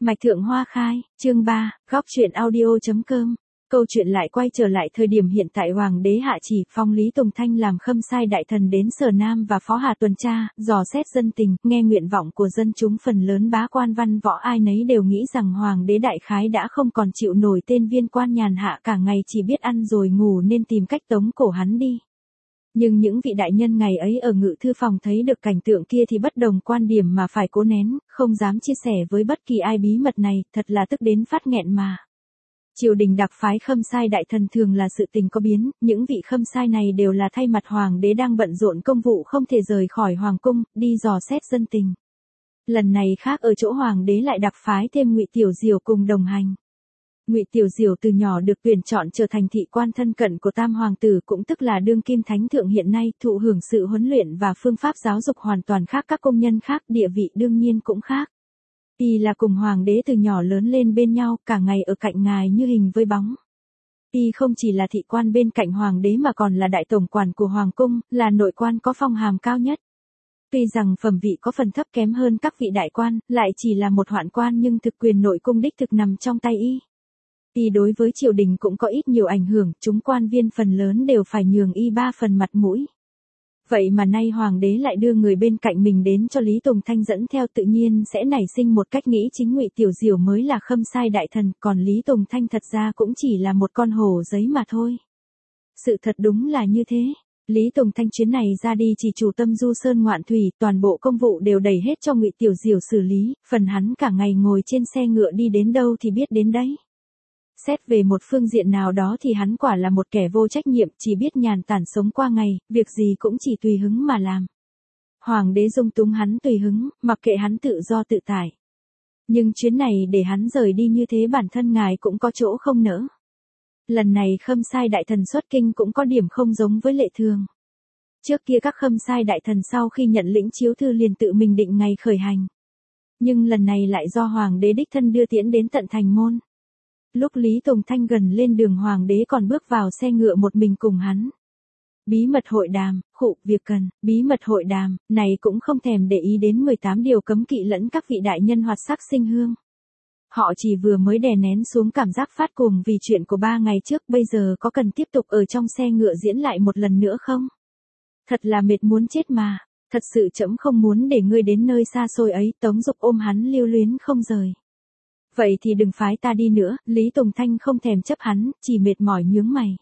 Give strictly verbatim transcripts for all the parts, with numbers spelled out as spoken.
Mạch Thượng Hoa Khai, chương ba, góc truyện audio.com. Câu chuyện lại quay trở lại thời điểm hiện tại Hoàng đế hạ chỉ phong Lý Tùng Thanh làm khâm sai đại thần đến Sở Nam và Phó Hà tuần tra, dò xét dân tình, nghe nguyện vọng của dân chúng. Phần lớn bá quan văn võ ai nấy đều nghĩ rằng Hoàng đế đại khái đã không còn chịu nổi tên viên quan nhàn hạ cả ngày chỉ biết ăn rồi ngủ nên tìm cách tống cổ hắn đi. Nhưng những vị đại nhân ngày ấy ở ngự thư phòng thấy được cảnh tượng kia thì bất đồng quan điểm mà phải cố nén, không dám chia sẻ với bất kỳ ai bí mật này, thật là tức đến phát nghẹn mà. Triều đình đặc phái khâm sai đại thần thường là sự tình có biến, những vị khâm sai này đều là thay mặt hoàng đế đang bận rộn công vụ không thể rời khỏi hoàng cung, đi dò xét dân tình. Lần này khác ở chỗ hoàng đế lại đặc phái thêm Ngụy Tiểu Diều cùng đồng hành. Ngụy Tiểu Diều từ nhỏ được tuyển chọn trở thành thị quan thân cận của Tam hoàng tử, cũng tức là đương kim thánh thượng hiện nay, thụ hưởng sự huấn luyện và phương pháp giáo dục hoàn toàn khác các công nhân khác, địa vị đương nhiên cũng khác. Y là cùng hoàng đế từ nhỏ lớn lên bên nhau, cả ngày ở cạnh ngài như hình với bóng. Y không chỉ là thị quan bên cạnh hoàng đế mà còn là đại tổng quản của hoàng cung, là nội quan có phong hàm cao nhất. Tuy rằng phẩm vị có phần thấp kém hơn các vị đại quan, lại chỉ là một hoạn quan nhưng thực quyền nội cung đích thực nằm trong tay y. Y đối với triều đình cũng có ít nhiều ảnh hưởng, chúng quan viên phần lớn đều phải nhường y ba phần mặt mũi. Vậy mà nay hoàng đế lại đưa người bên cạnh mình đến cho Lý Tùng Thanh dẫn theo, tự nhiên sẽ nảy sinh một cách nghĩ chính Ngụy Tiểu Diều mới là khâm sai đại thần, còn Lý Tùng Thanh thật ra cũng chỉ là một con hổ giấy mà thôi. Sự thật đúng là như thế. Lý Tùng Thanh chuyến này ra đi chỉ chủ tâm du sơn ngoạn thủy, toàn bộ công vụ đều đẩy hết cho Ngụy Tiểu Diều xử lý, phần hắn cả ngày ngồi trên xe ngựa đi đến đâu thì biết đến đấy. Xét về một phương diện nào đó thì hắn quả là một kẻ vô trách nhiệm, chỉ biết nhàn tản sống qua ngày, việc gì cũng chỉ tùy hứng mà làm. Hoàng đế dung túng hắn tùy hứng, mặc kệ hắn tự do tự tại. Nhưng chuyến này để hắn rời đi như thế bản thân ngài cũng có chỗ không nỡ. Lần này khâm sai đại thần xuất kinh cũng có điểm không giống với lệ thường. Trước kia các khâm sai đại thần sau khi nhận lĩnh chiếu thư liền tự mình định ngày khởi hành. Nhưng lần này lại do hoàng đế đích thân đưa tiễn đến tận thành môn. Lúc Lý Tùng Thanh gần lên đường hoàng đế còn bước vào xe ngựa một mình cùng hắn. Bí mật hội đàm, khụ, việc cần, bí mật hội đàm, này cũng không thèm để ý đến mười tám điều cấm kỵ lẫn các vị đại nhân hoạt sắc sinh hương. Họ chỉ vừa mới đè nén xuống cảm giác phát cuồng vì chuyện của ba ngày trước, bây giờ có cần tiếp tục ở trong xe ngựa diễn lại một lần nữa không? Thật là mệt muốn chết mà, thật sự trẫm không muốn để ngươi đến nơi xa xôi ấy. Tống Dục ôm hắn lưu luyến không rời. Vậy thì đừng phái ta đi nữa. Lý Tùng Thanh không thèm chấp hắn, chỉ mệt mỏi nhướng mày.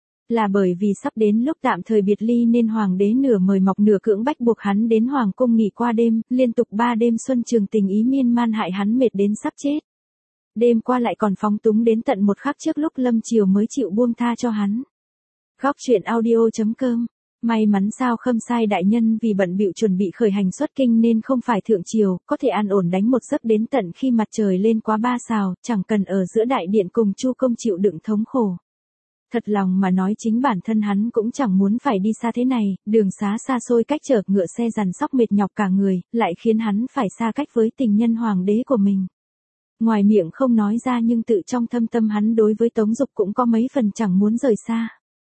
Là bởi vì sắp đến lúc tạm thời biệt ly nên hoàng đế nửa mời mọc nửa cưỡng bách buộc hắn đến hoàng cung nghỉ qua đêm, liên tục ba đêm xuân trường tình ý miên man hại hắn mệt đến sắp chết. Đêm qua lại còn phóng túng đến tận một khắc trước lúc lâm chiều mới chịu buông tha cho hắn. Góc truyện audio.com. May mắn sao khâm sai đại nhân vì bận bịu chuẩn bị khởi hành xuất kinh nên không phải thượng triều, có thể an ổn đánh một giấc đến tận khi mặt trời lên quá ba sào, chẳng cần ở giữa đại điện cùng Chu công chịu đựng thống khổ. Thật lòng mà nói chính bản thân hắn cũng chẳng muốn phải đi xa thế này, đường xá xa xôi cách chở ngựa xe dằn sóc mệt nhọc cả người, lại khiến hắn phải xa cách với tình nhân hoàng đế của mình. Ngoài miệng không nói ra nhưng tự trong thâm tâm hắn đối với Tống Dục cũng có mấy phần chẳng muốn rời xa.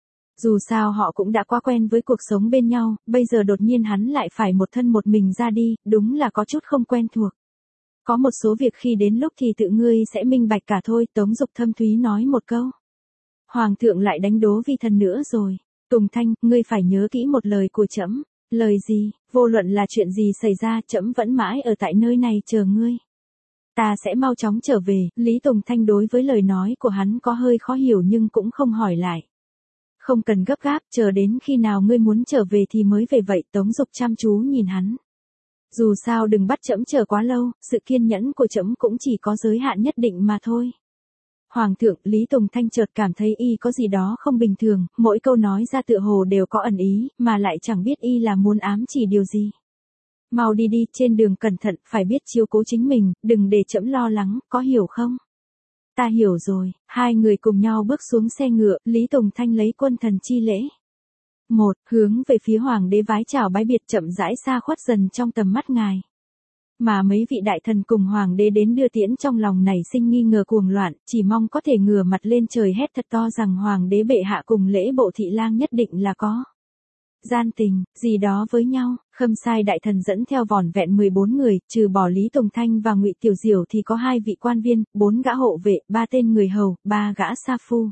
Dù sao họ cũng đã quá quen với cuộc sống bên nhau, bây giờ đột nhiên hắn lại phải một thân một mình ra đi, đúng là có chút không quen thuộc. Có một số việc khi đến lúc thì tự ngươi sẽ minh bạch cả thôi. Tống Dục thâm thúy nói một câu. Hoàng thượng lại đánh đố vi thần nữa rồi. Tùng Thanh, ngươi phải nhớ kỹ một lời của trẫm. Lời gì? Vô luận là chuyện gì xảy ra, trẫm vẫn mãi ở tại nơi này chờ ngươi. Ta sẽ mau chóng trở về. Lý Tùng Thanh đối với lời nói của hắn có hơi khó hiểu nhưng cũng không hỏi lại. Không cần gấp gáp, chờ đến khi nào ngươi muốn trở về thì mới về vậy. Tống Dục chăm chú nhìn hắn. Dù sao đừng bắt trẫm chờ quá lâu, sự kiên nhẫn của trẫm cũng chỉ có giới hạn nhất định mà thôi. Hoàng thượng, Lý Tùng Thanh chợt cảm thấy y có gì đó không bình thường, mỗi câu nói ra tựa hồ đều có ẩn ý, mà lại chẳng biết y là muốn ám chỉ điều gì. Mau đi đi, trên đường cẩn thận, phải biết chiếu cố chính mình, đừng để trẫm lo lắng, có hiểu không? Ta hiểu rồi. Hai người cùng nhau bước xuống xe ngựa, Lý Tùng Thanh lấy quân thần chi lễ. Một, hướng về phía hoàng đế vái chào bái biệt, chậm rãi xa khuất dần trong tầm mắt ngài. Mà mấy vị đại thần cùng hoàng đế đến đưa tiễn trong lòng nảy sinh nghi ngờ cuồng loạn, chỉ mong có thể ngửa mặt lên trời hét thật to rằng hoàng đế bệ hạ cùng lễ bộ thị lang nhất định là có gian tình, gì đó với nhau. Khâm sai đại thần dẫn theo vỏn vẹn mười bốn người, trừ bỏ Lý Tùng Thanh và Ngụy Tiểu Diểu thì có hai vị quan viên, bốn gã hộ vệ, ba tên người hầu, ba gã sa phu.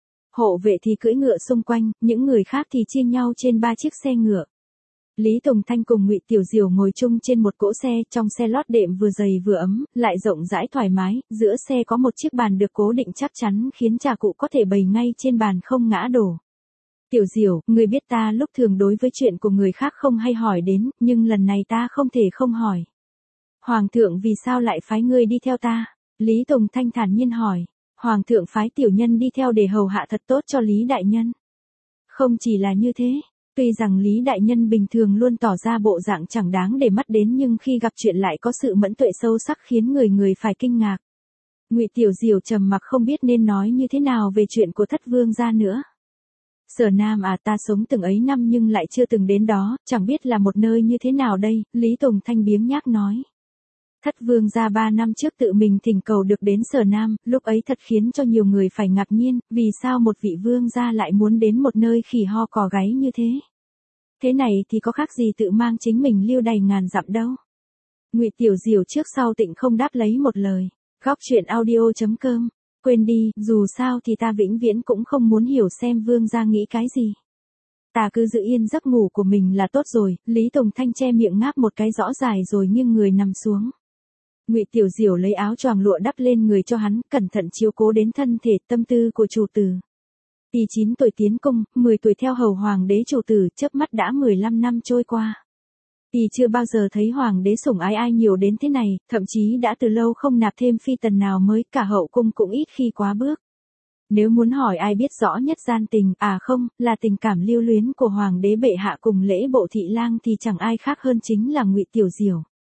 Hộ vệ thì cưỡi ngựa xung quanh, những người khác thì chia nhau trên ba chiếc xe ngựa. Lý Tùng Thanh cùng Ngụy Tiểu Diểu ngồi chung trên một cỗ xe, trong xe lót đệm vừa dày vừa ấm, lại rộng rãi thoải mái, giữa xe có một chiếc bàn được cố định chắc chắn khiến trà cụ có thể bày ngay trên bàn không ngã đổ. Tiểu Diểu, người biết ta lúc thường đối với chuyện của người khác không hay hỏi đến, nhưng lần này ta không thể không hỏi. Hoàng thượng vì sao lại phái ngươi đi theo ta? Lý Tùng Thanh thản nhiên hỏi. Hoàng thượng phái tiểu nhân đi theo để hầu hạ thật tốt cho Lý đại nhân. Không chỉ là như thế, tuy rằng Lý đại nhân bình thường luôn tỏ ra bộ dạng chẳng đáng để mắt đến nhưng khi gặp chuyện lại có sự mẫn tuệ sâu sắc khiến người người phải kinh ngạc. Ngụy Tiểu Diểu trầm mặc không biết nên nói như thế nào về chuyện của Thất Vương gia nữa. Sở Nam à, ta sống từng ấy năm nhưng lại chưa từng đến đó, chẳng biết là một nơi như thế nào đây, Lý Tùng Thanh biếng nhác nói. Thất Vương gia ba năm trước tự mình thỉnh cầu được đến Sở Nam, lúc ấy thật khiến cho nhiều người phải ngạc nhiên, vì sao một vị vương gia lại muốn đến một nơi khỉ ho cò gáy như thế. Thế này thì có khác gì tự mang chính mình lưu đày ngàn dặm đâu. Ngụy Tiểu Diểu trước sau tịnh không đáp lấy một lời. Góc truyện audio chấm com. Quên đi, dù sao thì ta vĩnh viễn cũng không muốn hiểu xem vương gia nghĩ cái gì. Ta cứ giữ yên giấc ngủ của mình là tốt rồi. Lý Tùng Thanh che miệng ngáp một cái rõ dài rồi nghiêng người nằm xuống. Ngụy Tiểu Diểu lấy áo choàng lụa đắp lên người cho hắn, cẩn thận chiếu cố đến thân thể tâm tư của chủ tử. Y chín tuổi tiến cung, mười tuổi theo hầu hoàng đế chủ tử, chớp mắt đã mười lăm năm trôi qua. Y chưa bao giờ thấy hoàng đế sủng ái ai nhiều đến thế này, thậm chí đã từ lâu không nạp thêm phi tần nào mới, cả hậu cung cũng ít khi quá bước. Nếu muốn hỏi ai biết rõ nhất gian tình, à không, là tình cảm lưu luyến của hoàng đế bệ hạ cùng lễ bộ thị lang thì chẳng ai khác hơn chính là Ngụy Tiểu Diểu.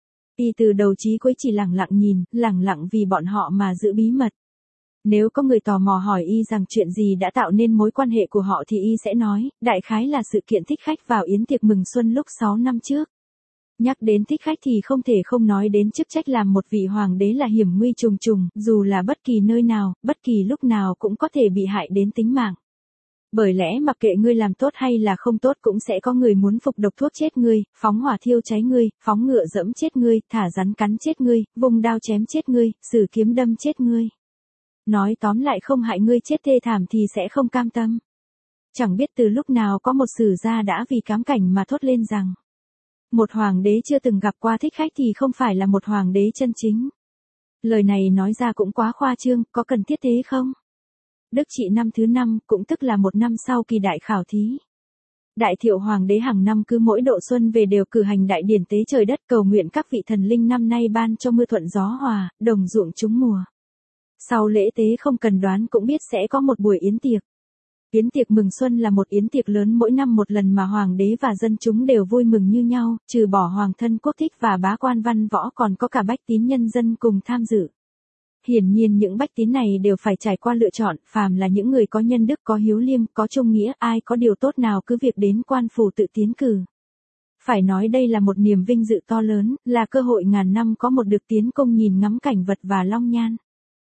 Y từ đầu chí cuối chỉ lẳng lặng nhìn, lẳng lặng vì bọn họ mà giữ bí mật. Nếu có người tò mò hỏi Y rằng chuyện gì đã tạo nên mối quan hệ của họ thì Y sẽ nói, đại khái là sự kiện thích khách vào yến tiệc mừng xuân lúc sáu năm trước. Nhắc đến thích khách thì không thể không nói đến chức trách làm một vị hoàng đế là hiểm nguy trùng trùng, dù là bất kỳ nơi nào, bất kỳ lúc nào cũng có thể bị hại đến tính mạng. Bởi lẽ mặc kệ ngươi làm tốt hay là không tốt cũng sẽ có người muốn phục độc thuốc chết ngươi, phóng hỏa thiêu cháy ngươi, phóng ngựa dẫm chết ngươi, thả rắn cắn chết ngươi, vùng đao chém chết ngươi, sử kiếm đâm chết ngươi. Nói tóm lại không hại ngươi chết thê thảm thì sẽ không cam tâm. Chẳng biết từ lúc nào có một sử gia đã vì cám cảnh mà thốt lên rằng một hoàng đế chưa từng gặp qua thích khách thì không phải là một hoàng đế chân chính. Lời này nói ra cũng quá khoa trương, có cần thiết thế không? Đức Trị năm thứ năm, cũng tức là một năm sau kỳ đại khảo thí. Đại Thiệu hoàng đế hàng năm cứ mỗi độ xuân về đều cử hành đại điển tế trời đất cầu nguyện các vị thần linh năm nay ban cho mưa thuận gió hòa, đồng ruộng trúng mùa. Sau lễ tế không cần đoán cũng biết sẽ có một buổi yến tiệc. Yến tiệc mừng xuân là một yến tiệc lớn mỗi năm một lần mà hoàng đế và dân chúng đều vui mừng như nhau, trừ bỏ hoàng thân quốc thích và bá quan văn võ còn có cả bách tín nhân dân cùng tham dự. Hiển nhiên những bách tín này đều phải trải qua lựa chọn, phàm là những người có nhân đức, có hiếu liêm, có trung nghĩa, ai có điều tốt nào cứ việc đến quan phủ tự tiến cử. Phải nói đây là một niềm vinh dự to lớn, là cơ hội ngàn năm có một được tiến công nhìn ngắm cảnh vật và long nhan.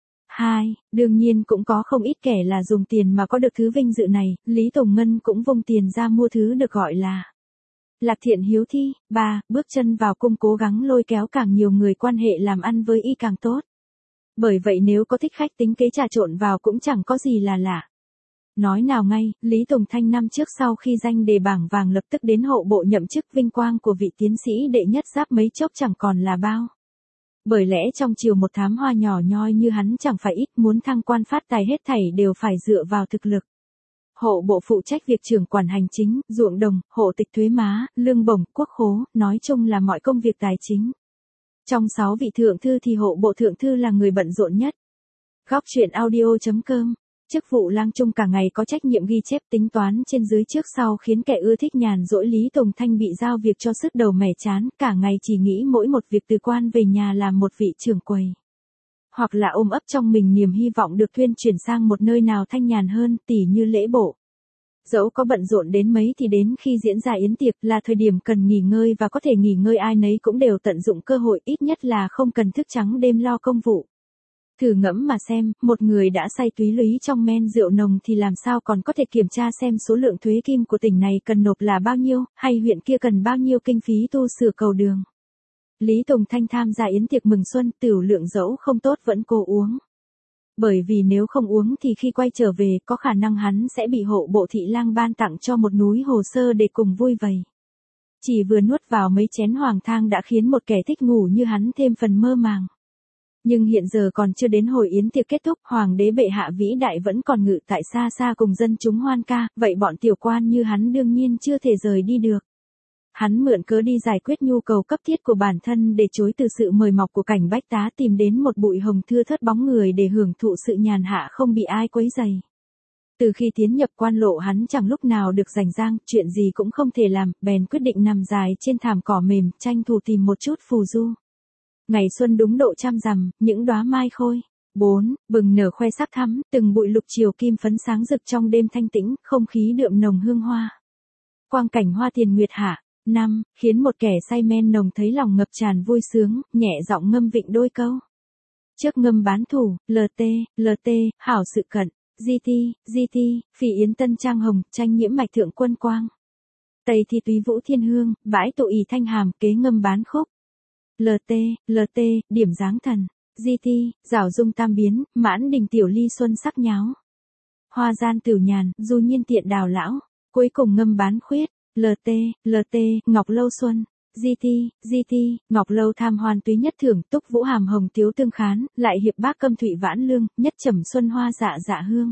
Hai, đương nhiên cũng có không ít kẻ là dùng tiền mà có được thứ vinh dự này, Lý Tùng Ngân cũng vung tiền ra mua thứ được gọi là lạc thiện hiếu thi. Ba, bước chân vào cung cố gắng lôi kéo càng nhiều người quan hệ làm ăn với Y càng tốt. Bởi vậy nếu có thích khách tính kế trà trộn vào cũng chẳng có gì là lạ. Nói nào ngay, Lý Tùng Thanh năm trước sau khi danh đề bảng vàng lập tức đến hộ bộ nhậm chức, vinh quang của vị tiến sĩ đệ nhất giáp mấy chốc chẳng còn là bao. Bởi lẽ trong chiều một thám hoa nhỏ nhoi như hắn chẳng phải ít, muốn thăng quan phát tài hết thảy đều phải dựa vào thực lực. Hộ bộ phụ trách việc trưởng quản hành chính, ruộng đồng, hộ tịch thuế má, lương bổng, quốc khố, nói chung là mọi công việc tài chính. Trong sáu vị thượng thư thì hộ bộ thượng thư là người bận rộn nhất. Góc truyện audio chấm com. Chức vụ lang trung cả ngày có trách nhiệm ghi chép tính toán trên dưới trước sau khiến kẻ ưa thích nhàn rỗi Lý Tùng Thanh bị giao việc cho sứt đầu mẻ chán, cả ngày chỉ nghĩ mỗi một việc từ quan về nhà làm một vị trưởng quầy. Hoặc là ôm ấp trong mình niềm hy vọng được thuyên chuyển sang một nơi nào thanh nhàn hơn, tỉ như lễ bộ. Dẫu có bận rộn đến mấy thì đến khi diễn ra yến tiệc là thời điểm cần nghỉ ngơi và có thể nghỉ ngơi ai nấy cũng đều tận dụng cơ hội, ít nhất là không cần thức trắng đêm lo công vụ. Thử ngẫm mà xem, một người đã say túy lúy trong men rượu nồng thì làm sao còn có thể kiểm tra xem số lượng thuế kim của tỉnh này cần nộp là bao nhiêu, hay huyện kia cần bao nhiêu kinh phí tu sửa cầu đường. Lý Tùng Thanh tham gia yến tiệc mừng xuân, tửu lượng dẫu không tốt vẫn cố uống. Bởi vì nếu không uống thì khi quay trở về có khả năng hắn sẽ bị hộ bộ thị lang ban tặng cho một núi hồ sơ để cùng vui vầy. Chỉ vừa nuốt vào mấy chén hoàng thang đã khiến một kẻ thích ngủ như hắn thêm phần mơ màng. Nhưng hiện giờ còn chưa đến hồi yến tiệc kết thúc, hoàng đế bệ hạ vĩ đại vẫn còn ngự tại xa xa cùng dân chúng hoan ca, vậy bọn tiểu quan như hắn đương nhiên chưa thể rời đi được. Hắn mượn cớ đi giải quyết nhu cầu cấp thiết của bản thân để chối từ sự mời mọc của cảnh bách tá, tìm đến một bụi hồng thưa thớt bóng người để hưởng thụ sự nhàn hạ không bị ai quấy rầy. Từ khi tiến nhập quan lộ hắn chẳng lúc nào được rảnh rang, chuyện gì cũng không thể làm, bèn quyết định nằm dài trên thảm cỏ mềm, tranh thủ tìm một chút phù du. Ngày xuân đúng độ trăm rằm, những đóa mai khôi, bốn, bừng nở khoe sắc thắm, từng bụi lục chiều kim phấn sáng rực trong đêm thanh tĩnh, không khí đượm nồng hương hoa. Quang cảnh hoa tiền nguyệt hạ. Năm, khiến một kẻ say men nồng thấy lòng ngập tràn vui sướng, nhẹ giọng ngâm vịnh đôi câu. Trước ngâm bán thủ, lờ tê, lờ tê, hảo sự cận, di ti, di ti, phỉ yến tân trang hồng, tranh nhiễm mạch thượng quân quang. Tây thi túy vũ thiên hương, bãi tụ ỷ thanh hàm, kế ngâm bán khúc. lờ tê, lờ tê, điểm dáng thần, di ti, rảo dung tam biến, mãn đình tiểu ly xuân sắc nháo. Hoa gian tửu nhàn, du nhiên tiện đào lão, cuối cùng ngâm bán khuyết. lờ tê, lờ tê, Ngọc Lâu Xuân, di ti, di ti, Ngọc Lâu tham hoan túy nhất thưởng, túc vũ hàm hồng tiếu tương khán, lại hiệp bác câm thụy vãn lương, nhất trầm xuân hoa dạ dạ hương.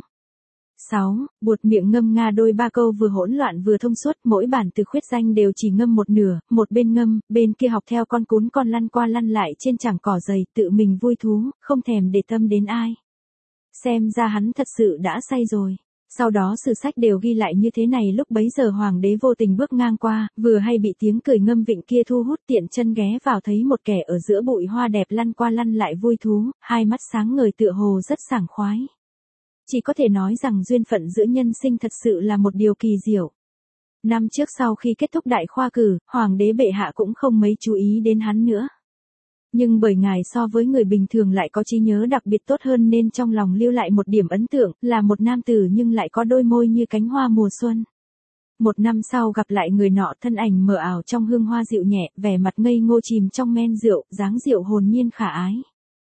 sáu. Buột miệng ngâm nga đôi ba câu vừa hỗn loạn vừa thông suốt, mỗi bản từ khuyết danh đều chỉ ngâm một nửa, một bên ngâm, bên kia học theo con cún con lăn qua lăn lại trên chảng cỏ dày, tự mình vui thú, không thèm để tâm đến ai. Xem ra hắn thật sự đã say rồi. Sau đó sử sách đều ghi lại như thế này, lúc bấy giờ hoàng đế vô tình bước ngang qua, vừa hay bị tiếng cười ngâm vịnh kia thu hút, tiện chân ghé vào thấy một kẻ ở giữa bụi hoa đẹp lăn qua lăn lại vui thú, hai mắt sáng ngời tựa hồ rất sảng khoái. Chỉ có thể nói rằng duyên phận giữa nhân sinh thật sự là một điều kỳ diệu. Năm trước sau khi kết thúc đại khoa cử, hoàng đế bệ hạ cũng không mấy chú ý đến hắn nữa. Nhưng bởi ngài so với người bình thường lại có trí nhớ đặc biệt tốt hơn nên trong lòng lưu lại một điểm ấn tượng, là một nam tử nhưng lại có đôi môi như cánh hoa mùa xuân. Một năm sau gặp lại người nọ, thân ảnh mờ ảo trong hương hoa dịu nhẹ, vẻ mặt ngây ngô chìm trong men rượu, dáng rượu hồn nhiên khả ái.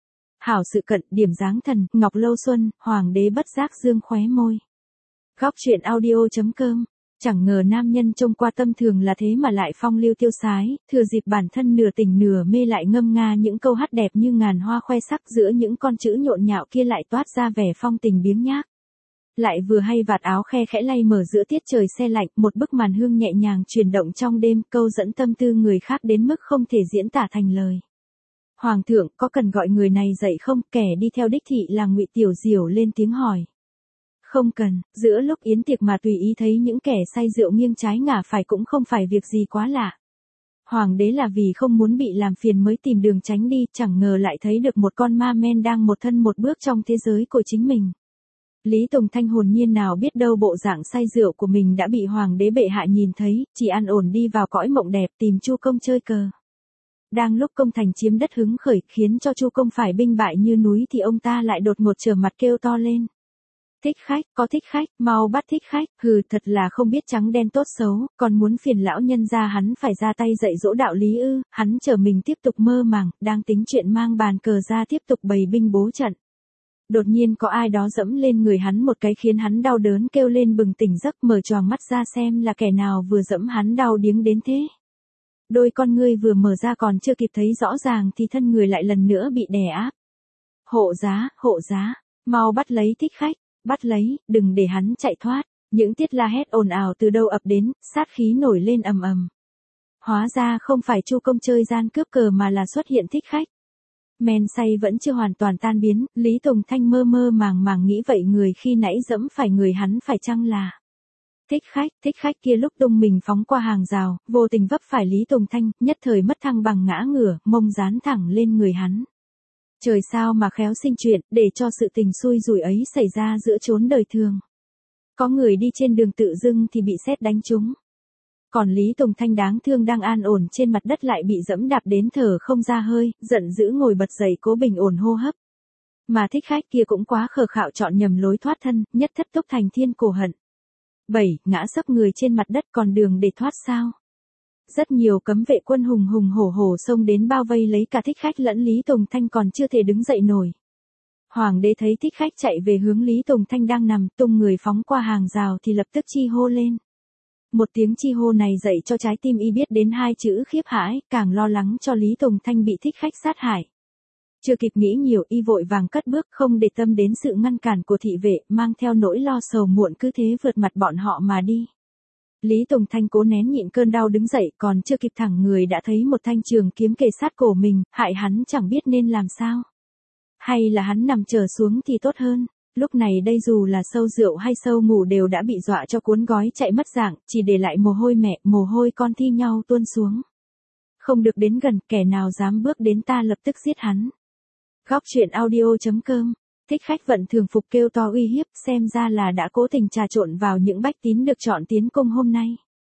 Hảo sự cận, điểm dáng thần, Ngọc Lâu Xuân, hoàng đế bất giác dương khóe môi. Góc truyện audio chấm com. Chẳng ngờ nam nhân trông qua tâm thường là thế mà lại phong lưu tiêu sái, thừa dịp bản thân nửa tỉnh nửa mê lại ngâm nga những câu hát đẹp như ngàn hoa khoe sắc, giữa những con chữ nhộn nhạo kia lại toát ra vẻ phong tình biếng nhác. Lại vừa hay vạt áo khe khẽ lay mở giữa tiết trời se lạnh, một bức màn hương nhẹ nhàng chuyển động trong đêm, câu dẫn tâm tư người khác đến mức không thể diễn tả thành lời. Hoàng thượng, có cần gọi người này dậy không? Kẻ đi theo đích thị là Ngụy Tiểu Diểu lên tiếng hỏi. Không cần, giữa lúc yến tiệc mà tùy ý thấy những kẻ say rượu nghiêng trái ngả phải cũng không phải việc gì quá lạ. Hoàng đế là vì không muốn bị làm phiền mới tìm đường tránh đi, chẳng ngờ lại thấy được một con ma men đang một thân một bước trong thế giới của chính mình. Lý Tùng Thanh hồn nhiên nào biết đâu bộ dạng say rượu của mình đã bị hoàng đế bệ hạ nhìn thấy, chỉ an ổn đi vào cõi mộng đẹp tìm Chu Công chơi cờ. Đang lúc công thành chiếm đất hứng khởi khiến cho Chu Công phải binh bại như núi thì ông ta lại đột ngột trở mặt kêu to lên. Thích khách, có thích khách, mau bắt thích khách, hừ, thật là không biết trắng đen tốt xấu, còn muốn phiền lão nhân ra hắn phải ra tay dạy dỗ đạo lý ư, hắn chờ mình tiếp tục mơ màng, đang tính chuyện mang bàn cờ ra tiếp tục bày binh bố trận. Đột nhiên có ai đó dẫm lên người hắn một cái khiến hắn đau đớn kêu lên bừng tỉnh giấc, mở choàng mắt ra xem là kẻ nào vừa dẫm hắn đau điếng đến thế. Đôi con ngươi vừa mở ra còn chưa kịp thấy rõ ràng thì thân người lại lần nữa bị đè áp. Hộ giá, hộ giá, mau bắt lấy thích khách. Bắt lấy, đừng để hắn chạy thoát. Những tiết la hét ồn ào từ đâu ập đến, sát khí nổi lên ầm ầm. Hóa ra không phải Chu Công chơi gian cướp cờ mà là xuất hiện thích khách. Men say vẫn chưa hoàn toàn tan biến, Lý Tùng Thanh mơ mơ màng màng nghĩ vậy người khi nãy dẫm phải người hắn phải chăng là thích khách. Thích khách kia lúc tung mình phóng qua hàng rào, vô tình vấp phải Lý Tùng Thanh, nhất thời mất thăng bằng ngã ngửa, mông dán thẳng lên người hắn. Trời sao mà khéo sinh chuyện, để cho sự tình xui rủi ấy xảy ra giữa chốn đời thường. Có người đi trên đường tự dưng thì bị sét đánh trúng. Còn Lý Tùng Thanh đáng thương đang an ổn trên mặt đất lại bị dẫm đạp đến thở không ra hơi, giận dữ ngồi bật dậy cố bình ổn hô hấp. Mà thích khách kia cũng quá khờ khạo chọn nhầm lối thoát thân, nhất thất túc thành thiên cổ hận. bảy. Ngã sấp người trên mặt đất còn đường để thoát sao? Rất nhiều cấm vệ quân hùng hùng hổ hổ xông đến bao vây lấy cả thích khách lẫn Lý Tùng Thanh còn chưa thể đứng dậy nổi. Hoàng đế thấy thích khách chạy về hướng Lý Tùng Thanh đang nằm tung người phóng qua hàng rào thì lập tức chi hô lên. Một tiếng chi hô này dậy cho trái tim y biết đến hai chữ khiếp hãi, càng lo lắng cho Lý Tùng Thanh bị thích khách sát hại. Chưa kịp nghĩ nhiều y vội vàng cất bước không để tâm đến sự ngăn cản của thị vệ, mang theo nỗi lo sầu muộn cứ thế vượt mặt bọn họ mà đi. Lý Tùng Thanh cố nén nhịn cơn đau đứng dậy còn chưa kịp thẳng người đã thấy một thanh trường kiếm kề sát cổ mình, hại hắn chẳng biết nên làm sao. Hay là hắn nằm trở xuống thì tốt hơn. Lúc này đây dù là sâu rượu hay sâu ngủ đều đã bị dọa cho cuốn gói chạy mất dạng, chỉ để lại mồ hôi mẹ, mồ hôi con thi nhau tuôn xuống. Không được đến gần, kẻ nào dám bước đến ta lập tức giết hắn. Góc truyện audio chấm com. Thích khách vận thường phục kêu to uy hiếp, xem ra là đã cố tình trà trộn vào những bách tín được chọn tiến cung hôm nay.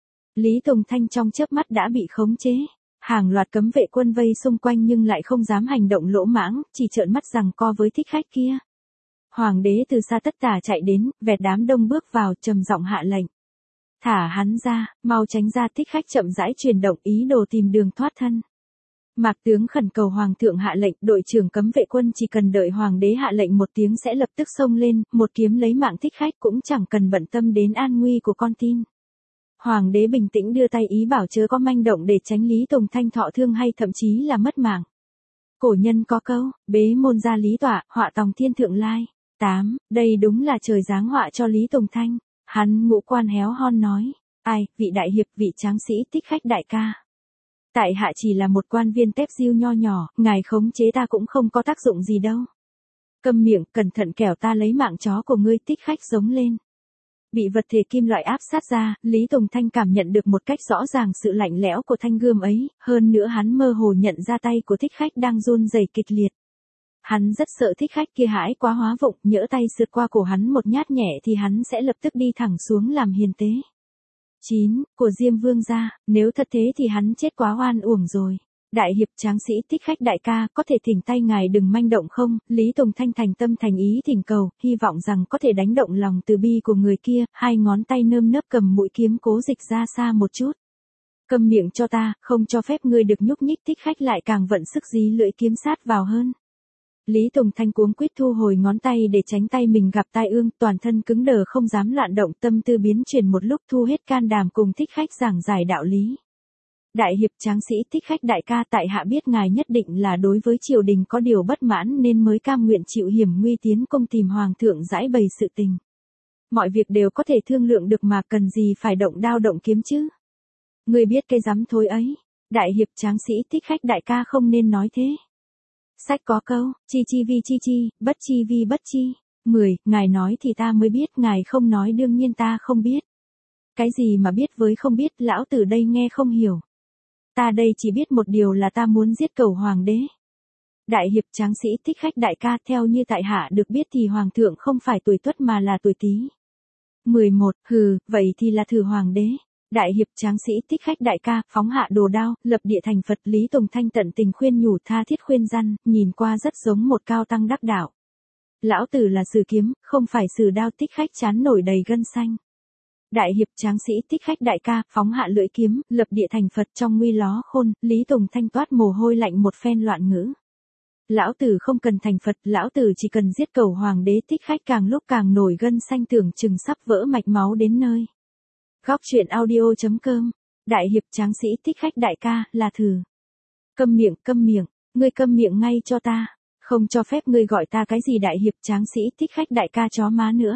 Lý Tùng Thanh trong chớp mắt đã bị khống chế. Hàng loạt cấm vệ quân vây xung quanh nhưng lại không dám hành động lỗ mãng, chỉ trợn mắt giằng co với thích khách kia. Hoàng đế từ xa tất tả chạy đến, vẹt đám đông bước vào, trầm giọng hạ lệnh. Thả hắn ra, mau tránh ra. Thích khách chậm rãi chuyển động ý đồ tìm đường thoát thân. Mạc tướng khẩn cầu hoàng thượng hạ lệnh, đội trưởng cấm vệ quân chỉ cần đợi hoàng đế hạ lệnh một tiếng sẽ lập tức xông lên, một kiếm lấy mạng thích khách cũng chẳng cần bận tâm đến an nguy của con tin. Hoàng đế bình tĩnh đưa tay ý bảo chớ có manh động để tránh Lý Tùng Thanh thọ thương hay thậm chí là mất mạng. Cổ nhân có câu, bế môn ra lý tọa, họa tòng thiên thượng lai. tám. Đây đúng là trời giáng họa cho Lý Tùng Thanh. Hắn ngũ quan héo hon nói, ai, vị đại hiệp, vị tráng sĩ, thích khách đại ca. Tại hạ chỉ là một quan viên tép diêu nho nhỏ, ngài khống chế ta cũng không có tác dụng gì đâu. Câm miệng, cẩn thận kẻo ta lấy mạng chó của ngươi. Thích khách giống lên. Bị vật thể kim loại áp sát ra, Lý Tùng Thanh cảm nhận được một cách rõ ràng sự lạnh lẽo của thanh gươm ấy, hơn nữa hắn mơ hồ nhận ra tay của thích khách đang run rẩy kịch liệt. Hắn rất sợ thích khách kia hãi quá hóa vụng, nhỡ tay sượt qua cổ hắn một nhát nhẹ thì hắn sẽ lập tức đi thẳng xuống làm hiền tế. chín. Của Diêm Vương gia, nếu thật thế thì hắn chết quá oan uổng rồi. Đại hiệp tráng sĩ thích khách đại ca, có thể thỉnh tay ngài đừng manh động không? Lý Tùng Thanh thành tâm thành ý thỉnh cầu, hy vọng rằng có thể đánh động lòng từ bi của người kia, hai ngón tay nơm nớp cầm mũi kiếm cố dịch ra xa một chút. Câm miệng cho ta, không cho phép ngươi được nhúc nhích. Thích khách lại càng vận sức dí lưỡi kiếm sát vào hơn. Lý Tùng Thanh cuống quýt thu hồi ngón tay để tránh tay mình gặp tai ương, toàn thân cứng đờ không dám loạn động, tâm tư biến chuyển một lúc thu hết can đảm cùng thích khách giảng giải đạo lý. Đại hiệp tráng sĩ thích khách đại ca, tại hạ biết ngài nhất định là đối với triều đình có điều bất mãn nên mới cam nguyện chịu hiểm nguy tiến công tìm hoàng thượng giải bày sự tình. Mọi việc đều có thể thương lượng được mà, cần gì phải động đao động kiếm chứ. Ngươi biết cái dám thối ấy. Đại hiệp tráng sĩ thích khách đại ca không nên nói thế. Sách có câu, chi chi vi chi chi, bất chi vi bất chi. mười. Ngài nói thì ta mới biết, ngài không nói đương nhiên ta không biết. Cái gì mà biết với không biết, lão tử đây nghe không hiểu. Ta đây chỉ biết một điều là ta muốn giết cầu hoàng đế. Đại hiệp tráng sĩ thích khách đại ca, theo như tại hạ được biết thì hoàng thượng không phải tuổi Tuất mà là tuổi Tý. mười một. Hừ, vậy thì là thử hoàng đế. Đại hiệp tráng sĩ thích khách đại ca, phóng hạ đồ đao, lập địa thành Phật. Lý Tùng Thanh tận tình khuyên nhủ, tha thiết khuyên răn, nhìn qua rất giống một cao tăng đắc đạo. Lão tử là sử kiếm, không phải sử đao. Thích khách chán nổi đầy gân xanh. Đại hiệp tráng sĩ thích khách đại ca, phóng hạ lưỡi kiếm, lập địa thành Phật. Trong nguy ló khôn, Lý Tùng Thanh toát mồ hôi lạnh một phen loạn ngữ. Lão tử không cần thành Phật, lão tử chỉ cần giết cầu hoàng đế. Thích khách càng lúc càng nổi gân xanh, tưởng chừng sắp vỡ mạch máu đến nơi. Góc truyện audio chấm com. Đại hiệp tráng sĩ thích khách đại ca, là thử. Câm miệng, câm miệng, ngươi câm miệng ngay cho ta. Không cho phép ngươi gọi ta cái gì đại hiệp tráng sĩ thích khách đại ca chó má nữa.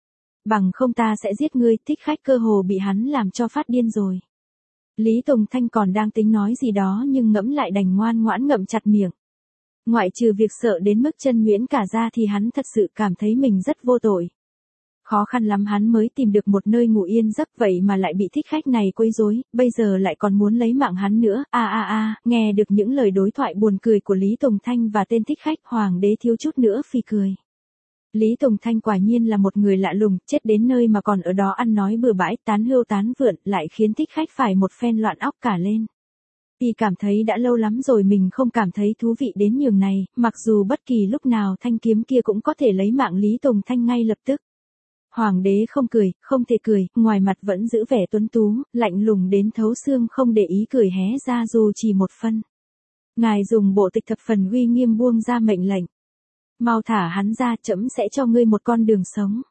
Bằng không ta sẽ giết ngươi. Thích khách cơ hồ bị hắn làm cho phát điên rồi. Lý Tùng Thanh còn đang tính nói gì đó nhưng ngẫm lại đành ngoan ngoãn ngậm chặt miệng. Ngoại trừ việc sợ đến mức chân nhuyễn cả ra thì hắn thật sự cảm thấy mình rất vô tội. Khó khăn lắm hắn mới tìm được một nơi ngủ yên giấc, vậy mà lại bị thích khách này quấy rối, bây giờ lại còn muốn lấy mạng hắn nữa. A a a, nghe được những lời đối thoại buồn cười của Lý Tùng Thanh và tên thích khách, hoàng đế thiếu chút nữa phì cười. Lý Tùng Thanh quả nhiên là một người lạ lùng, chết đến nơi mà còn ở đó ăn nói bừa bãi, tán hưu tán vượn, lại khiến thích khách phải một phen loạn óc cả lên. Y cảm thấy đã lâu lắm rồi mình không cảm thấy thú vị đến nhường này, mặc dù bất kỳ lúc nào thanh kiếm kia cũng có thể lấy mạng Lý Tùng Thanh ngay lập tức. Hoàng đế không cười, không thể cười, ngoài mặt vẫn giữ vẻ tuấn tú, lạnh lùng đến thấu xương, không để ý cười hé ra dù chỉ một phân. Ngài dùng bộ tịch thập phần uy nghiêm buông ra mệnh lệnh. Mau thả hắn ra, trẫm sẽ cho ngươi một con đường sống.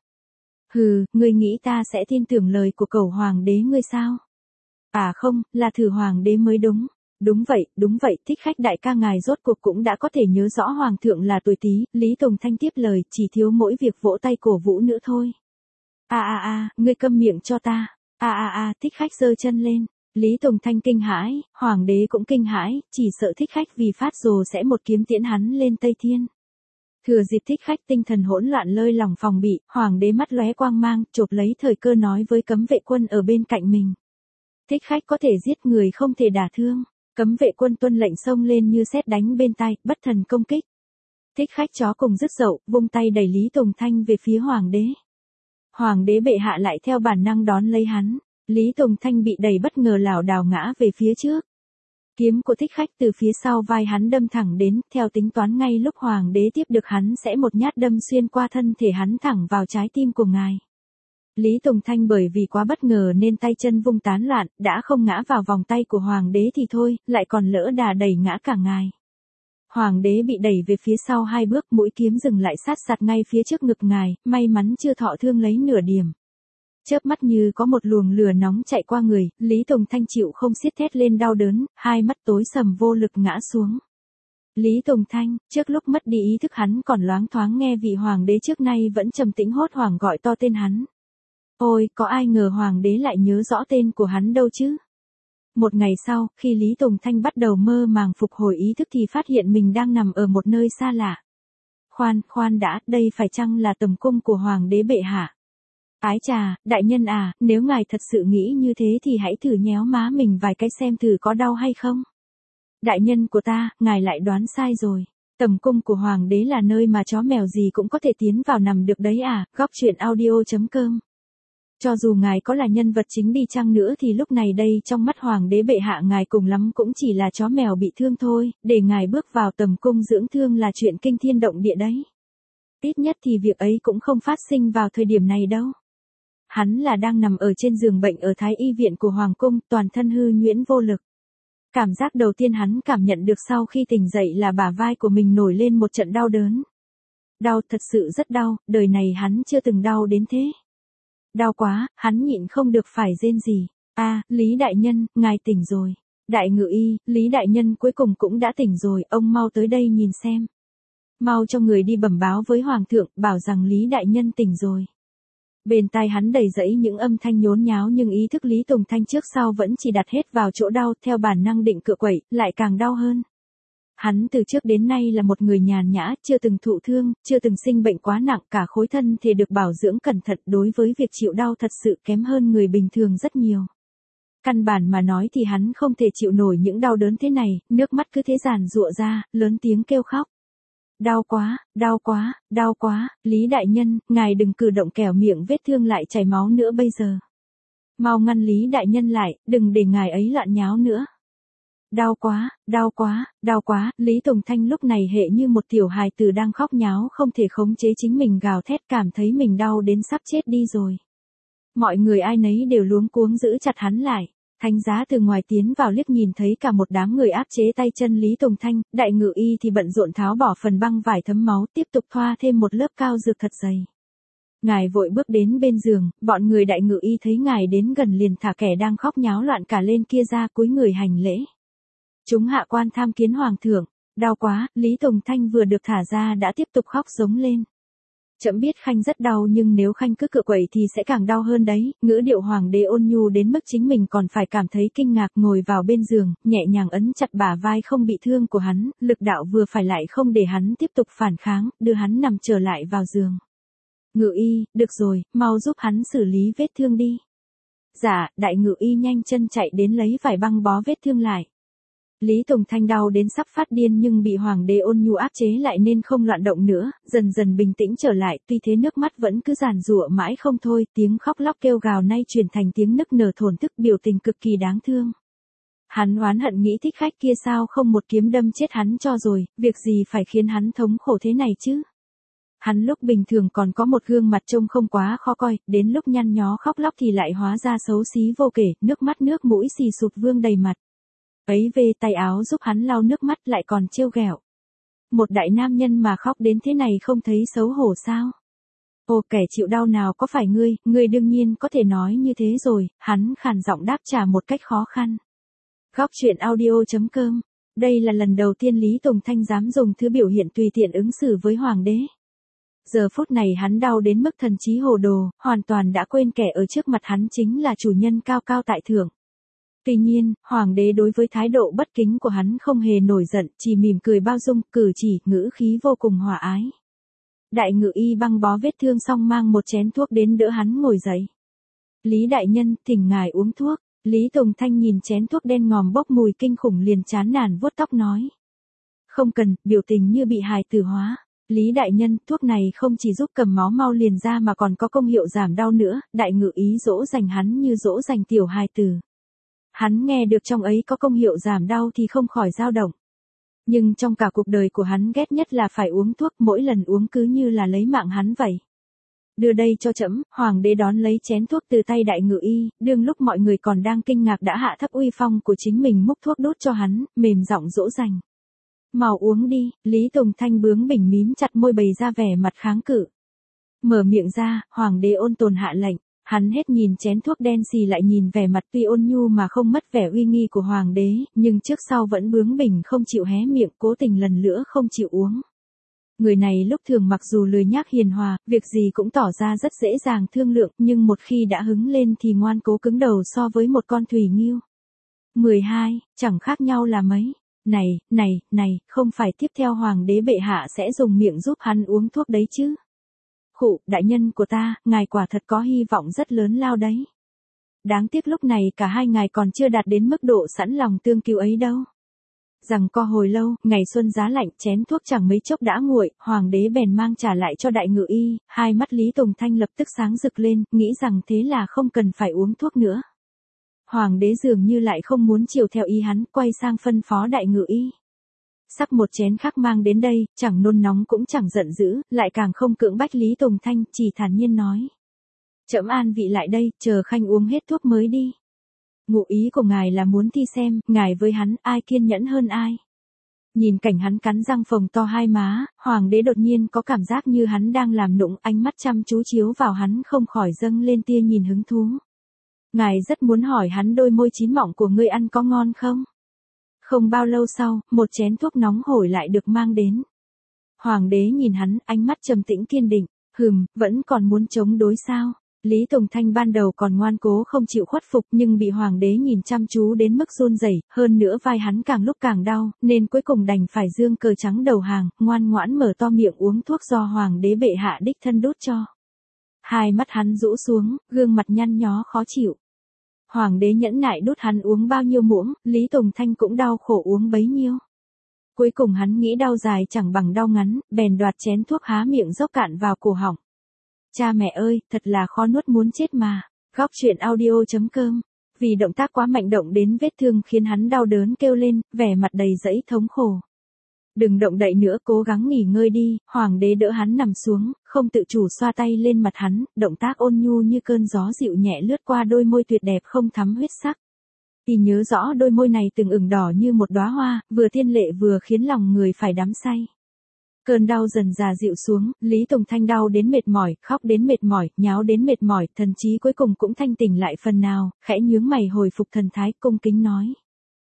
Hừ, ngươi nghĩ ta sẽ tin tưởng lời của cẩu hoàng đế ngươi sao? À không, là thử hoàng đế mới đúng. Đúng vậy, đúng vậy, Thích Khách đại ca ngài rốt cuộc cũng đã có thể nhớ rõ hoàng thượng là tuổi Tý. Lý Tùng Thanh tiếp lời, chỉ thiếu mỗi việc vỗ tay cổ vũ nữa thôi. A a a, ngươi câm miệng cho ta. A a a, Thích Khách giơ chân lên. Lý Tùng Thanh kinh hãi, hoàng đế cũng kinh hãi, chỉ sợ Thích Khách vì phát rồ sẽ một kiếm tiễn hắn lên Tây Thiên. Thừa dịp Thích Khách tinh thần hỗn loạn lơi lòng phòng bị, hoàng đế mắt lóe quang mang, chộp lấy thời cơ nói với cấm vệ quân ở bên cạnh mình. Thích Khách có thể giết người không thể đả thương. Cấm vệ quân tuân lệnh xông lên như sét đánh bên tai, bất thần công kích. Thích Khách chó cùng dứt dậu, vung tay đẩy Lý Tùng Thanh về phía hoàng đế. Hoàng đế bệ hạ lại theo bản năng đón lấy hắn. Lý Tùng Thanh bị đẩy bất ngờ lảo đảo ngã về phía trước. Kiếm của Thích Khách từ phía sau vai hắn đâm thẳng đến, theo tính toán ngay lúc hoàng đế tiếp được hắn sẽ một nhát đâm xuyên qua thân thể hắn thẳng vào trái tim của ngài. Lý Tùng Thanh bởi vì quá bất ngờ nên tay chân vung tán loạn, đã không ngã vào vòng tay của hoàng đế thì thôi, lại còn lỡ đà đẩy ngã cả ngài. Hoàng đế bị đẩy về phía sau hai bước, mũi kiếm dừng lại sát sạt ngay phía trước ngực ngài, may mắn chưa thọ thương lấy nửa điểm. Chớp mắt như có một luồng lửa nóng chạy qua người, Lý Tùng Thanh chịu không xiết thét lên đau đớn, hai mắt tối sầm vô lực ngã xuống. Lý Tùng Thanh, trước lúc mất đi ý thức hắn còn loáng thoáng nghe vị hoàng đế trước nay vẫn trầm tĩnh hốt hoảng gọi to tên hắn. Ôi, có ai ngờ hoàng đế lại nhớ rõ tên của hắn đâu chứ? Một ngày sau, khi Lý Tùng Thanh bắt đầu mơ màng phục hồi ý thức thì phát hiện mình đang nằm ở một nơi xa lạ. Khoan, khoan đã, đây phải chăng là tầm cung của hoàng đế bệ hạ? Ái chà, đại nhân à, nếu ngài thật sự nghĩ như thế thì hãy thử nhéo má mình vài cái xem thử có đau hay không. Đại nhân của ta, ngài lại đoán sai rồi. Tầm cung của hoàng đế là nơi mà chó mèo gì cũng có thể tiến vào nằm được đấy à, góc truyện audio chấm com. Cho dù ngài có là nhân vật chính đi chăng nữa thì lúc này đây trong mắt hoàng đế bệ hạ ngài cùng lắm cũng chỉ là chó mèo bị thương thôi, để ngài bước vào tầm cung dưỡng thương là chuyện kinh thiên động địa đấy. Ít nhất thì việc ấy cũng không phát sinh vào thời điểm này đâu. Hắn là đang nằm ở trên giường bệnh ở Thái Y viện của Hoàng cung, toàn thân hư nhuyễn vô lực. Cảm giác đầu tiên hắn cảm nhận được sau khi tỉnh dậy là bả vai của mình nổi lên một trận đau đớn. Đau, thật sự rất đau, đời này hắn chưa từng đau đến thế. Đau quá, hắn nhịn không được phải rên rỉ. A, Lý đại nhân, ngài tỉnh rồi. Đại ngự y, Lý đại nhân cuối cùng cũng đã tỉnh rồi, ông mau tới đây nhìn xem. Mau cho người đi bẩm báo với hoàng thượng, bảo rằng Lý đại nhân tỉnh rồi. Bên tai hắn đầy rẫy những âm thanh nhốn nháo nhưng ý thức Lý Tùng Thanh trước sau vẫn chỉ đặt hết vào chỗ đau, theo bản năng định cựa quậy, lại càng đau hơn. Hắn từ trước đến nay là một người nhàn nhã, chưa từng thụ thương, chưa từng sinh bệnh quá nặng, cả khối thân thể được bảo dưỡng cẩn thận, đối với việc chịu đau thật sự kém hơn người bình thường rất nhiều. Căn bản mà nói thì hắn không thể chịu nổi những đau đớn thế này, nước mắt cứ thế giàn giụa ra, lớn tiếng kêu khóc. Đau quá, đau quá, đau quá, Lý đại nhân, ngài đừng cử động kẻo miệng vết thương lại chảy máu nữa bây giờ. Mau ngăn Lý đại nhân lại, đừng để ngài ấy loạn nháo nữa. Đau quá, đau quá, đau quá, Lý Tùng Thanh lúc này hệ như một tiểu hài tử đang khóc nháo không thể khống chế chính mình gào thét cảm thấy mình đau đến sắp chết đi rồi. Mọi người ai nấy đều luống cuống giữ chặt hắn lại. Thánh giá từ ngoài tiến vào liếc nhìn thấy cả một đám người áp chế tay chân Lý Tùng Thanh, đại ngự y thì bận rộn tháo bỏ phần băng vải thấm máu tiếp tục thoa thêm một lớp cao dược thật dày. Ngài vội bước đến bên giường, bọn người đại ngự y thấy ngài đến gần liền thả kẻ đang khóc nháo loạn cả lên kia ra cúi người hành lễ. Chúng hạ quan tham kiến hoàng thượng, đau quá, Lý Tùng Thanh vừa được thả ra đã tiếp tục khóc giống lên. Trẫm biết Khanh rất đau nhưng nếu Khanh cứ cựa quậy thì sẽ càng đau hơn đấy, ngữ điệu hoàng đế ôn nhu đến mức chính mình còn phải cảm thấy kinh ngạc ngồi vào bên giường, nhẹ nhàng ấn chặt bả vai không bị thương của hắn, lực đạo vừa phải lại không để hắn tiếp tục phản kháng, đưa hắn nằm trở lại vào giường. Ngự y, được rồi, mau giúp hắn xử lý vết thương đi. Dạ, đại ngự y nhanh chân chạy đến lấy vải băng bó vết thương lại. Lý Tùng Thanh đau đến sắp phát điên nhưng bị hoàng đế ôn nhu áp chế lại nên không loạn động nữa, dần dần bình tĩnh trở lại, tuy thế nước mắt vẫn cứ giàn giụa mãi không thôi, tiếng khóc lóc kêu gào nay chuyển thành tiếng nức nở thổn thức biểu tình cực kỳ đáng thương. Hắn oán hận nghĩ thích khách kia sao không một kiếm đâm chết hắn cho rồi, việc gì phải khiến hắn thống khổ thế này chứ. Hắn lúc bình thường còn có một gương mặt trông không quá khó coi, đến lúc nhăn nhó khóc lóc thì lại hóa ra xấu xí vô kể, nước mắt nước mũi xì sụt vương đầy mặt. Ấy về tay áo giúp hắn lau nước mắt lại còn trêu ghẹo. Một đại nam nhân mà khóc đến thế này không thấy xấu hổ sao? Ồ, kẻ chịu đau nào có phải ngươi, ngươi đương nhiên có thể nói như thế rồi, hắn khàn giọng đáp trả một cách khó khăn. Góc truyện audio chấm com. Đây là lần đầu tiên Lý Tùng Thanh dám dùng thứ biểu hiện tùy tiện ứng xử với hoàng đế. Giờ phút này hắn đau đến mức thần trí hồ đồ, hoàn toàn đã quên kẻ ở trước mặt hắn chính là chủ nhân cao cao tại thượng. Tuy nhiên, hoàng đế đối với thái độ bất kính của hắn không hề nổi giận, chỉ mỉm cười bao dung, cử chỉ, ngữ khí vô cùng hòa ái. Đại ngự y băng bó vết thương xong mang một chén thuốc đến đỡ hắn ngồi dậy. Lý đại nhân, thỉnh ngài uống thuốc. Lý Tùng Thanh nhìn chén thuốc đen ngòm bốc mùi kinh khủng liền chán nản vuốt tóc nói. Không cần, biểu tình như bị hài tử hóa. Lý đại nhân, thuốc này không chỉ giúp cầm máu mau liền ra mà còn có công hiệu giảm đau nữa, đại ngự ý dỗ dành hắn như dỗ dành tiểu hài tử. Hắn nghe được trong ấy có công hiệu giảm đau thì không khỏi dao động. Nhưng trong cả cuộc đời của hắn ghét nhất là phải uống thuốc, mỗi lần uống cứ như là lấy mạng hắn vậy. Đưa đây cho trẫm. Hoàng đế đón lấy chén thuốc từ tay đại ngự y, đương lúc mọi người còn đang kinh ngạc đã hạ thấp uy phong của chính mình múc thuốc đút cho hắn, mềm giọng dỗ dành. Mau uống đi. Lý Tùng Thanh bướng bỉnh mím chặt môi bày ra vẻ mặt kháng cự. Mở miệng ra, hoàng đế ôn tồn hạ lệnh. Hắn hết nhìn chén thuốc đen xì lại nhìn vẻ mặt tuy ôn nhu mà không mất vẻ uy nghi của hoàng đế, nhưng trước sau vẫn bướng bỉnh không chịu hé miệng, cố tình lần nữa không chịu uống. Người này lúc thường mặc dù lười nhác hiền hòa, việc gì cũng tỏ ra rất dễ dàng thương lượng, nhưng một khi đã hứng lên thì ngoan cố cứng đầu so với một con thủy nghêu. mười hai, chẳng khác nhau là mấy. Này, này, này, không phải tiếp theo hoàng đế bệ hạ sẽ dùng miệng giúp hắn uống thuốc đấy chứ. Khụ, đại nhân của ta, ngài quả thật có hy vọng rất lớn lao đấy. Đáng tiếc lúc này cả hai ngài còn chưa đạt đến mức độ sẵn lòng tương cứu ấy đâu. Rằng co hồi lâu, ngày xuân giá lạnh, chén thuốc chẳng mấy chốc đã nguội, hoàng đế bèn mang trả lại cho đại ngự y, hai mắt Lý Tùng Thanh lập tức sáng rực lên, nghĩ rằng thế là không cần phải uống thuốc nữa. Hoàng đế dường như lại không muốn chiều theo ý hắn, quay sang phân phó đại ngự y. Sắc một chén khác mang đến đây, chẳng nôn nóng cũng chẳng giận dữ, lại càng không cưỡng bách Lý Tùng Thanh, chỉ thản nhiên nói. Trẫm an vị lại đây, chờ khanh uống hết thuốc mới đi. Ngụ ý của ngài là muốn thi xem, ngài với hắn, ai kiên nhẫn hơn ai. Nhìn cảnh hắn cắn răng phồng to hai má, hoàng đế đột nhiên có cảm giác như hắn đang làm nũng, ánh mắt chăm chú chiếu vào hắn không khỏi dâng lên tia nhìn hứng thú. Ngài rất muốn hỏi hắn đôi môi chín mọng của ngươi ăn có ngon không? Không bao lâu sau, một chén thuốc nóng hổi lại được mang đến. Hoàng đế nhìn hắn, ánh mắt trầm tĩnh kiên định, hừm, vẫn còn muốn chống đối sao? Lý Tùng Thanh ban đầu còn ngoan cố không chịu khuất phục nhưng bị hoàng đế nhìn chăm chú đến mức run rẩy, hơn nữa vai hắn càng lúc càng đau, nên cuối cùng đành phải dương cờ trắng đầu hàng, ngoan ngoãn mở to miệng uống thuốc do hoàng đế bệ hạ đích thân đút cho. Hai mắt hắn rũ xuống, gương mặt nhăn nhó khó chịu. Hoàng đế nhẫn nại đút hắn uống bao nhiêu muỗng, Lý Tùng Thanh cũng đau khổ uống bấy nhiêu. Cuối cùng hắn nghĩ đau dài chẳng bằng đau ngắn, bèn đoạt chén thuốc há miệng dốc cạn vào cổ họng. Cha mẹ ơi, thật là khó nuốt muốn chết mà. Góc truyện audio chấm com. Vì động tác quá mạnh động đến vết thương khiến hắn đau đớn kêu lên, vẻ mặt đầy dẫy thống khổ. Đừng động đậy nữa, cố gắng nghỉ ngơi đi. Hoàng đế đỡ hắn nằm xuống, không tự chủ xoa tay lên mặt hắn, động tác ôn nhu như cơn gió dịu nhẹ lướt qua đôi môi tuyệt đẹp không thắm huyết sắc. Thì nhớ rõ đôi môi này từng ửng đỏ như một đóa hoa, vừa tiên lệ vừa khiến lòng người phải đắm say. Cơn đau dần dà dịu xuống, Lý Tùng Thanh đau đến mệt mỏi, khóc đến mệt mỏi, nháo đến mệt mỏi, thần trí cuối cùng cũng thanh tỉnh lại phần nào, khẽ nhướng mày hồi phục thần thái, cung kính nói.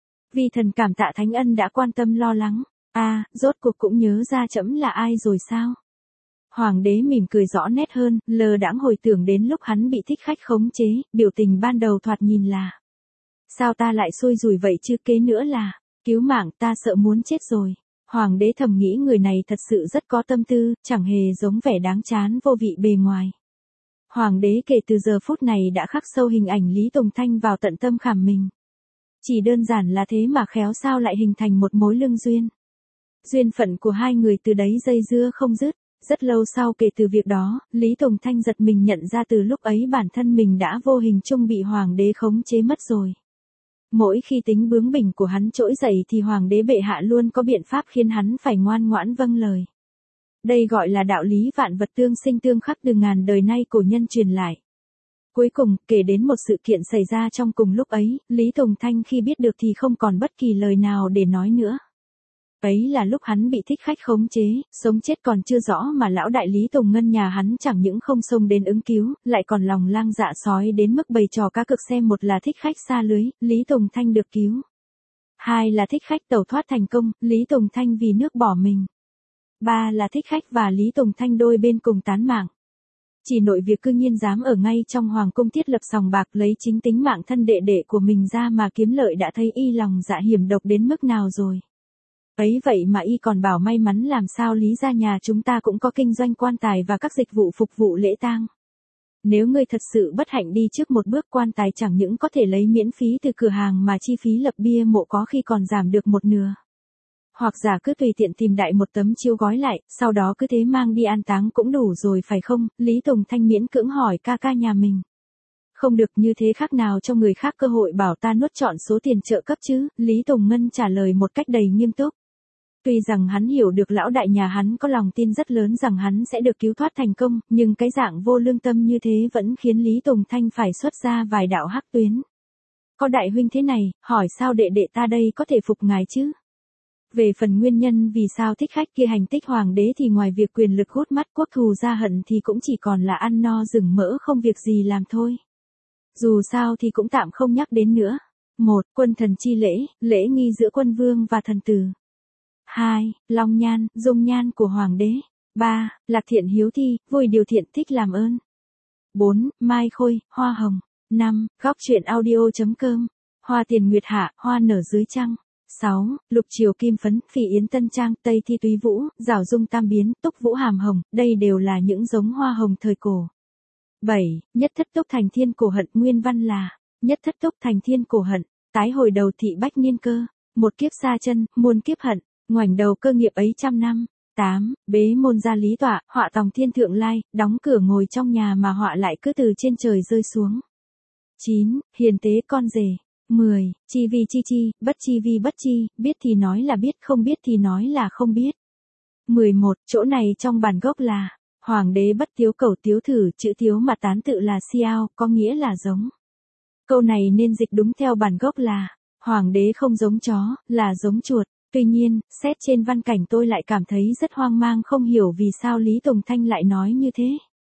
Vì thần cảm tạ thánh ân đã quan tâm lo lắng. A, à, rốt cuộc cũng nhớ ra trẫm là ai rồi sao? Hoàng đế mỉm cười rõ nét hơn, lờ đãng hồi tưởng đến lúc hắn bị thích khách khống chế, biểu tình ban đầu thoạt nhìn là. Sao ta lại xui rủi vậy chứ, kế nữa là, cứu mạng, ta sợ muốn chết rồi. Hoàng đế thầm nghĩ người này thật sự rất có tâm tư, chẳng hề giống vẻ đáng chán vô vị bề ngoài. Hoàng đế kể từ giờ phút này đã khắc sâu hình ảnh Lý Tùng Thanh vào tận tâm khảm mình. Chỉ đơn giản là thế mà khéo sao lại hình thành một mối lương duyên. Duyên phận của hai người từ đấy dây dưa không dứt. Rất lâu sau kể từ việc đó, Lý Tùng Thanh giật mình nhận ra từ lúc ấy bản thân mình đã vô hình chung bị hoàng đế khống chế mất rồi. Mỗi khi tính bướng bỉnh của hắn trỗi dậy thì hoàng đế bệ hạ luôn có biện pháp khiến hắn phải ngoan ngoãn vâng lời. Đây gọi là đạo lý vạn vật tương sinh tương khắc từ ngàn đời nay cổ nhân truyền lại. Cuối cùng, kể đến một sự kiện xảy ra trong cùng lúc ấy, Lý Tùng Thanh khi biết được thì không còn bất kỳ lời nào để nói nữa. Ấy là lúc hắn bị thích khách khống chế, sống chết còn chưa rõ mà lão đại Lý Tùng Ngân nhà hắn chẳng những không xông đến ứng cứu, lại còn lòng lang dạ sói đến mức bày trò cá cược xem một là thích khách xa lưới, Lý Tùng Thanh được cứu. Hai là thích khách tẩu thoát thành công, Lý Tùng Thanh vì nước bỏ mình. Ba là thích khách và Lý Tùng Thanh đôi bên cùng tán mạng. Chỉ nội việc cư nhiên dám ở ngay trong hoàng cung thiết lập sòng bạc lấy chính tính mạng thân đệ đệ của mình ra mà kiếm lợi đã thấy y lòng dạ hiểm độc đến mức nào rồi. Ấy vậy mà y còn bảo may mắn làm sao Lý gia nhà chúng ta cũng có kinh doanh quan tài và các dịch vụ phục vụ lễ tang. Nếu ngươi thật sự bất hạnh đi trước một bước quan tài chẳng những có thể lấy miễn phí từ cửa hàng mà chi phí lập bia mộ có khi còn giảm được một nửa. Hoặc giả cứ tùy tiện tìm đại một tấm chiếu gói lại, sau đó cứ thế mang đi an táng cũng đủ rồi phải không? Lý Tùng Thanh miễn cưỡng hỏi ca ca nhà mình. Không được như thế khác nào cho người khác cơ hội bảo ta nuốt trọn số tiền trợ cấp chứ? Lý Tùng Ngân trả lời một cách đầy nghiêm túc. Tuy rằng hắn hiểu được lão đại nhà hắn có lòng tin rất lớn rằng hắn sẽ được cứu thoát thành công, nhưng cái dạng vô lương tâm như thế vẫn khiến Lý Tùng Thanh phải xuất ra vài đạo hắc tuyến. Có đại huynh thế này, hỏi sao đệ đệ ta đây có thể phục ngài chứ? Về phần nguyên nhân vì sao thích khách kia hành tích hoàng đế thì ngoài việc quyền lực hút mắt quốc thù ra hận thì cũng chỉ còn là ăn no rừng mỡ không việc gì làm thôi. Dù sao thì cũng tạm không nhắc đến nữa. Một, quân thần chi lễ, lễ nghi giữa quân vương và thần tử. Hai, long nhan, dung nhan của hoàng đế. Ba, lạc thiện hiếu thi, vui điều thiện thích làm ơn. Bốn, mai khôi, hoa hồng. Năm, góc truyện audio chấm com. Hoa tiền nguyệt hạ, hoa nở dưới trăng. Sáu, lục triều kim phấn, phỉ yến tân trang, tây thi túy vũ, rảo dung tam biến, túc vũ hàm hồng, đây đều là những giống hoa hồng thời cổ. Bảy, nhất thất túc thành thiên cổ hận, nguyên văn là, nhất thất túc thành thiên cổ hận, tái hồi đầu thị bách niên cơ, một kiếp xa chân, muôn kiếp hận, ngoảnh đầu cơ nghiệp ấy trăm năm. Tám, bế môn ra lý tọa, họa tòng thiên thượng lai, đóng cửa ngồi trong nhà mà họa lại cứ từ trên trời rơi xuống. Chín, hiền tế con rể. Mười, chi vi chi chi, bất chi vi bất chi, biết thì nói là biết, không biết thì nói là không biết. Mười một, chỗ này trong bản gốc là, hoàng đế bất thiếu cầu tiếu thử, chữ thiếu mà tán tự là xiao, có nghĩa là giống. Câu này nên dịch đúng theo bản gốc là, hoàng đế không giống chó, là giống chuột. Tuy nhiên, xét trên văn cảnh tôi lại cảm thấy rất hoang mang không hiểu vì sao Lý Tùng Thanh lại nói như thế.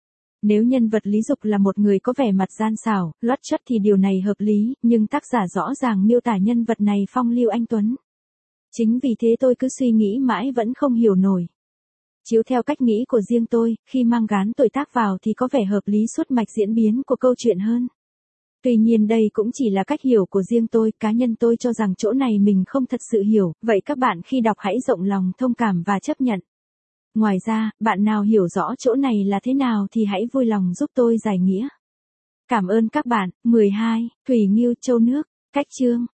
Nếu nhân vật Lý Dục là một người có vẻ mặt gian xảo, lót chót thì điều này hợp lý, nhưng tác giả rõ ràng miêu tả nhân vật này phong lưu anh tuấn. Chính vì thế tôi cứ suy nghĩ mãi vẫn không hiểu nổi. Chiếu theo cách nghĩ của riêng tôi, khi mang gán tuổi tác vào thì có vẻ hợp lý suốt mạch diễn biến của câu chuyện hơn. Tuy nhiên đây cũng chỉ là cách hiểu của riêng tôi, cá nhân tôi cho rằng chỗ này mình không thật sự hiểu, vậy các bạn khi đọc hãy rộng lòng thông cảm và chấp nhận. Ngoài ra, bạn nào hiểu rõ chỗ này là thế nào thì hãy vui lòng giúp tôi giải nghĩa. Cảm ơn các bạn. mười hai, Thủy Nghiêu Châu Nước, cách chương.